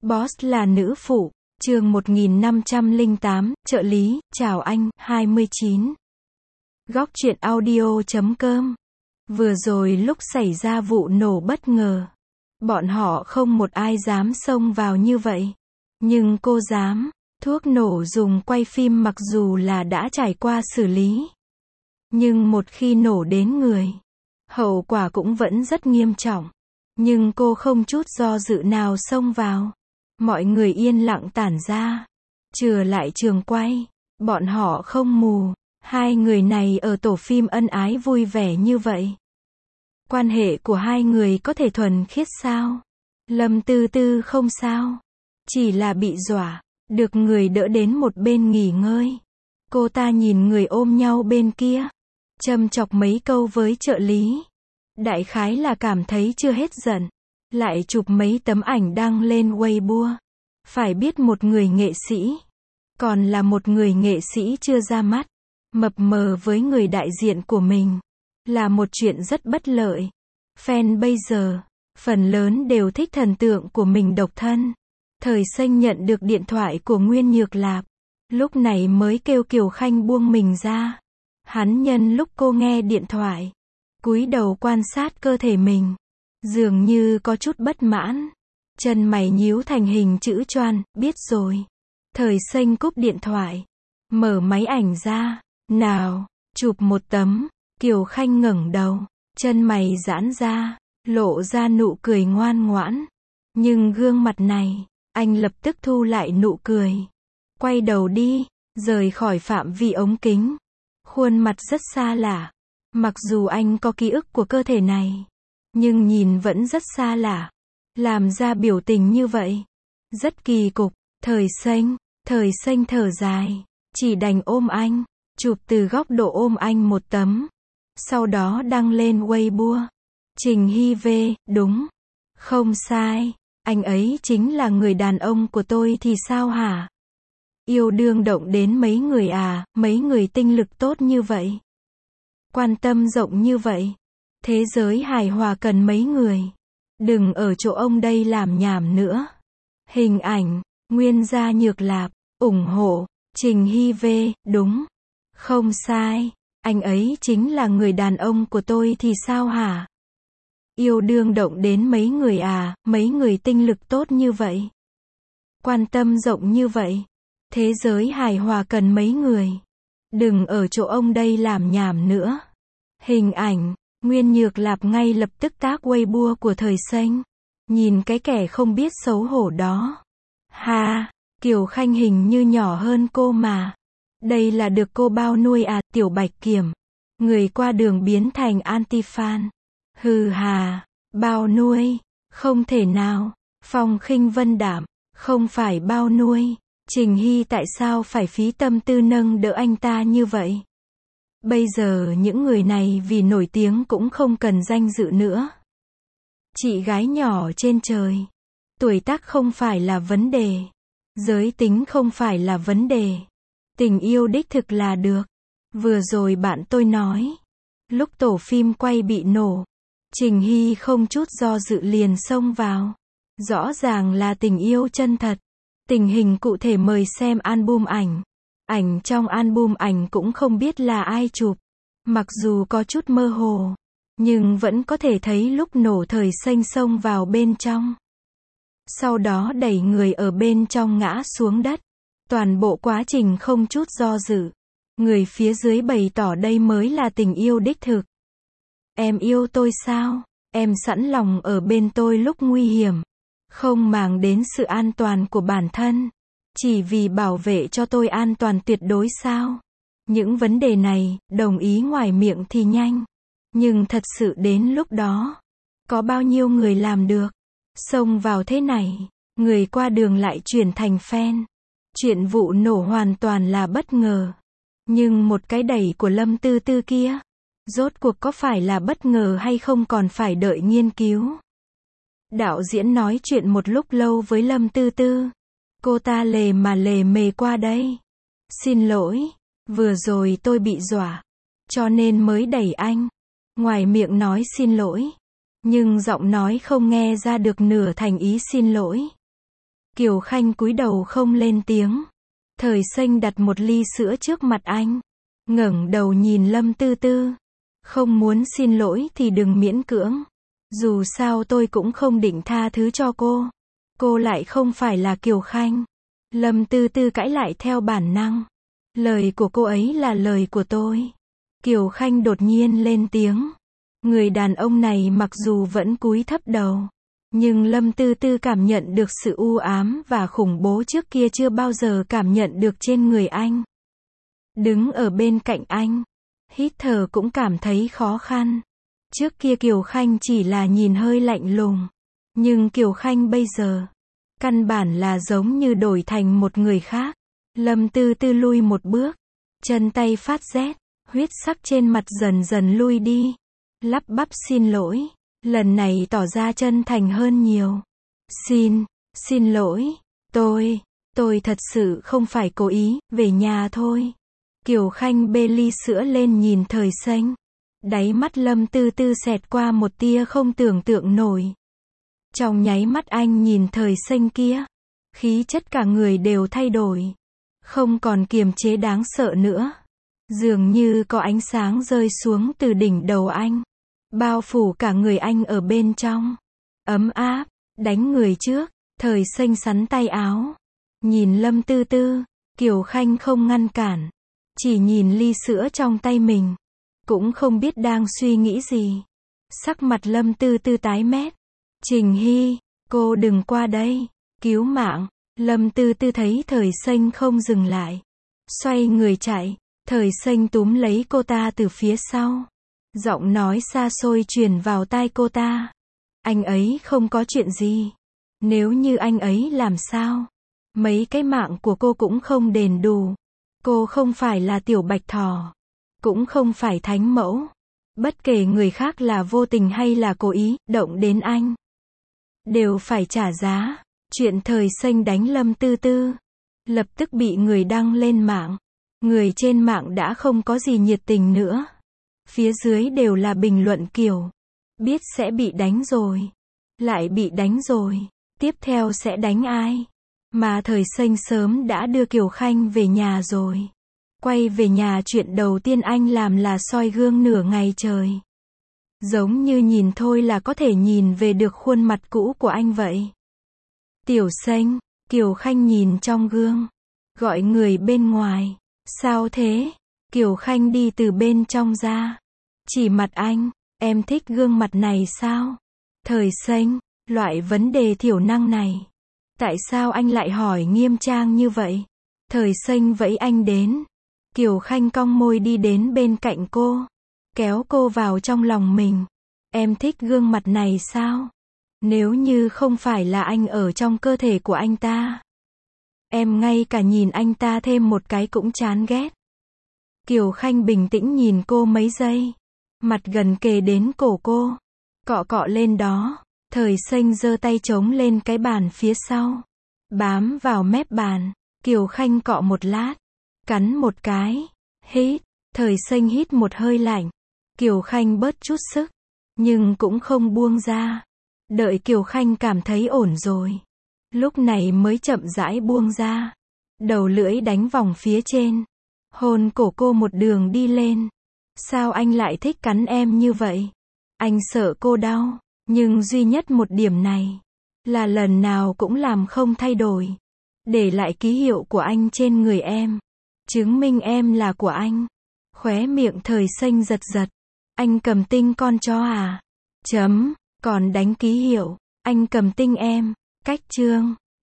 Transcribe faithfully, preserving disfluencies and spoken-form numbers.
Boss là nữ phụ, chương một nghìn năm trăm lẻ tám, trợ lý, chào anh, hai mươi chín. Góc truyện audio chấm com. Vừa rồi lúc xảy ra vụ nổ bất ngờ, bọn họ không một ai dám xông vào như vậy. Nhưng cô dám. Thuốc nổ dùng quay phim mặc dù là đã trải qua xử lý, nhưng một khi nổ đến người, hậu quả cũng vẫn rất nghiêm trọng. Nhưng cô không chút do dự nào xông vào. Mọi người yên lặng tản ra, trở lại trường quay. Bọn họ không mù. Hai người này ở tổ phim ân ái vui vẻ như vậy. Quan hệ của hai người có thể thuần khiết sao? Lâm Tư Tư không sao, chỉ là bị dọa, được người đỡ đến một bên nghỉ ngơi. Cô ta nhìn người ôm nhau bên kia, châm chọc mấy câu với trợ lý. Đại khái là cảm thấy chưa hết giận, lại chụp mấy tấm ảnh đăng lên Weibo. Phải biết một người nghệ sĩ, còn là một người nghệ sĩ chưa ra mắt, mập mờ với người đại diện của mình, là một chuyện rất bất lợi. Fan bây giờ, phần lớn đều thích thần tượng của mình độc thân. Thời Xanh nhận được điện thoại của Nguyên Nhược Lạp, lúc này mới kêu Kiều Khanh buông mình ra. Hắn nhân lúc cô nghe điện thoại, cúi đầu quan sát cơ thể mình, dường như có chút bất mãn. Chân mày nhíu thành hình chữ choan, biết rồi. Thời Xanh cúp điện thoại, mở máy ảnh ra, nào, chụp một tấm. Kiều Khanh ngẩng đầu, chân mày giãn ra, lộ ra nụ cười ngoan ngoãn. Nhưng gương mặt này, anh lập tức thu lại nụ cười, quay đầu đi, rời khỏi phạm vi ống kính. Khuôn mặt rất xa lạ, mặc dù anh có ký ức của cơ thể này, nhưng nhìn vẫn rất xa lạ. Làm ra biểu tình như vậy, rất kỳ cục. Thời Xanh, Thời Xanh thở dài, chỉ đành ôm anh, chụp từ góc độ ôm anh một tấm, sau đó đăng lên Weibo. Trình Hy V, đúng, không sai, anh ấy chính là người đàn ông của tôi thì sao hả? Yêu đương động đến mấy người à, mấy người tinh lực tốt như vậy, quan tâm rộng như vậy. Thế giới hài hòa cần mấy người. Đừng ở chỗ ông đây làm nhảm nữa. Hình ảnh, Nguyên gia Nhược Lạp, ủng hộ, Trình Hy V, đúng, không sai, anh ấy chính là người đàn ông của tôi thì sao hả? Yêu đương động đến mấy người à, mấy người tinh lực tốt như vậy, quan tâm rộng như vậy. Thế giới hài hòa cần mấy người. Đừng ở chỗ ông đây làm nhảm nữa. Hình ảnh, Nguyên Nhược Lạp ngay lập tức tác Weibo của Thời Xanh. Nhìn cái kẻ không biết xấu hổ đó. Ha, Kiều Khanh hình như nhỏ hơn cô mà. Đây là được cô bao nuôi à, Tiểu Bạch Kiểm. Người qua đường biến thành anti-fan. Hừ hà, bao nuôi, không thể nào. Phong Khinh Vân đảm, không phải bao nuôi. Trình Hy tại sao phải phí tâm tư nâng đỡ anh ta như vậy? Bây giờ những người này vì nổi tiếng cũng không cần danh dự nữa. Chị gái nhỏ trên trời. Tuổi tác không phải là vấn đề. Giới tính không phải là vấn đề. Tình yêu đích thực là được. Vừa rồi bạn tôi nói, lúc tổ phim quay bị nổ, Trình Hy không chút do dự liền xông vào. Rõ ràng là tình yêu chân thật. Tình hình cụ thể mời xem album ảnh. Ảnh trong album ảnh cũng không biết là ai chụp. Mặc dù có chút mơ hồ, nhưng vẫn có thể thấy lúc nổ Thời Xanh xông vào bên trong. Sau đó đẩy người ở bên trong ngã xuống đất. Toàn bộ quá trình không chút do dự. Người phía dưới bày tỏ đây mới là tình yêu đích thực. Em yêu tôi sao? Em sẵn lòng ở bên tôi lúc nguy hiểm. Không màng đến sự an toàn của bản thân. Chỉ vì bảo vệ cho tôi an toàn tuyệt đối sao? Những vấn đề này, đồng ý ngoài miệng thì nhanh. Nhưng thật sự đến lúc đó, có bao nhiêu người làm được? Xông vào thế này, người qua đường lại chuyển thành fan. Chuyện vụ nổ hoàn toàn là bất ngờ. Nhưng một cái đẩy của Lâm Tư Tư kia, rốt cuộc có phải là bất ngờ hay không còn phải đợi nghiên cứu. Đạo diễn nói chuyện một lúc lâu với Lâm Tư Tư. Cô ta lề mà lề mề qua đây. Xin lỗi, vừa rồi tôi bị dọa, cho nên mới đẩy anh. Ngoài miệng nói xin lỗi, nhưng giọng nói không nghe ra được nửa thành ý xin lỗi. Kiều Khanh cúi đầu không lên tiếng. Thời Xanh đặt một ly sữa trước mặt anh. Ngẩng đầu nhìn Lâm Tư Tư. Không muốn xin lỗi thì đừng miễn cưỡng. Dù sao tôi cũng không định tha thứ cho cô. Cô lại không phải là Kiều Khanh. Lâm Tư Tư cãi lại theo bản năng. Lời của cô ấy là lời của tôi. Kiều Khanh đột nhiên lên tiếng. Người đàn ông này mặc dù vẫn cúi thấp đầu, nhưng Lâm Tư Tư cảm nhận được sự u ám và khủng bố trước kia chưa bao giờ cảm nhận được trên người anh. Đứng ở bên cạnh anh, hít thở cũng cảm thấy khó khăn. Trước kia Kiều Khanh chỉ là nhìn hơi lạnh lùng, nhưng Kiều Khanh bây giờ, căn bản là giống như đổi thành một người khác. Lâm Tư Tư lui một bước, chân tay phát rét, huyết sắc trên mặt dần dần lui đi. Lắp bắp xin lỗi, lần này tỏ ra chân thành hơn nhiều. Xin, xin lỗi, tôi, tôi thật sự không phải cố ý, về nhà thôi. Kiều Khanh bê ly sữa lên nhìn Thời Xanh. Đáy mắt Lâm Tư Tư xẹt qua một tia không tưởng tượng nổi. Trong nháy mắt anh nhìn Thời Xanh kia, khí chất cả người đều thay đổi. Không còn kiềm chế đáng sợ nữa. Dường như có ánh sáng rơi xuống từ đỉnh đầu anh, bao phủ cả người anh ở bên trong. Ấm áp, đánh người trước. Thời Xanh sắn tay áo. Nhìn Lâm Tư Tư, Kiều Khanh không ngăn cản. Chỉ nhìn ly sữa trong tay mình. Cũng không biết đang suy nghĩ gì. Sắc mặt Lâm Tư Tư tái mét. Trình Hy, cô đừng qua đây. Cứu mạng. Lâm Tư Tư thấy Thời Xanh không dừng lại, xoay người chạy. Thời Xanh túm lấy cô ta từ phía sau. Giọng nói xa xôi truyền vào tai cô ta. Anh ấy không có chuyện gì. Nếu như anh ấy làm sao? Mấy cái mạng của cô cũng không đền đủ. Cô không phải là tiểu bạch thỏ. Cũng không phải thánh mẫu. Bất kể người khác là vô tình hay là cố ý, động đến anh, đều phải trả giá. Chuyện Thời Xanh đánh Lâm Tư Tư, lập tức bị người đăng lên mạng. Người trên mạng đã không có gì nhiệt tình nữa. Phía dưới đều là bình luận kiểu, biết sẽ bị đánh rồi, lại bị đánh rồi, tiếp theo sẽ đánh ai? Mà Thời Xanh sớm đã đưa Kiều Khanh về nhà rồi. Quay về nhà chuyện đầu tiên anh làm là soi gương nửa ngày trời. Giống như nhìn thôi là có thể nhìn về được khuôn mặt cũ của anh vậy. Tiểu Xanh, Kiều Khanh nhìn trong gương, gọi người bên ngoài. Sao thế? Kiều Khanh đi từ bên trong ra, chỉ mặt anh. Em thích gương mặt này sao? Thời Xanh, loại vấn đề thiểu năng này, tại sao anh lại hỏi nghiêm trang như vậy? Thời Xanh vẫy anh đến. Kiều Khanh cong môi đi đến bên cạnh cô, kéo cô vào trong lòng mình. Em thích gương mặt này sao? Nếu như không phải là anh ở trong cơ thể của anh ta, em ngay cả nhìn anh ta thêm một cái cũng chán ghét. Kiều Khanh bình tĩnh nhìn cô mấy giây, mặt gần kề đến cổ cô, cọ cọ lên đó. Thời Xanh giơ tay chống lên cái bàn phía sau, bám vào mép bàn. Kiều Khanh cọ một lát, cắn một cái, hít. Thời Xanh hít một hơi lạnh. Kiều Khanh bớt chút sức, nhưng cũng không buông ra. Đợi Kiều Khanh cảm thấy ổn rồi, lúc này mới chậm rãi buông ra. Đầu lưỡi đánh vòng phía trên, hôn cổ cô một đường đi lên. Sao anh lại thích cắn em như vậy? Anh sợ cô đau, nhưng duy nhất một điểm này, là lần nào cũng làm không thay đổi. Để lại ký hiệu của anh trên người em, chứng minh em là của anh. Khóe miệng Thời Xanh giật giật. Anh cầm tinh con chó à? Chấm, còn đánh ký hiệu. Anh cầm tinh em. Cách chương.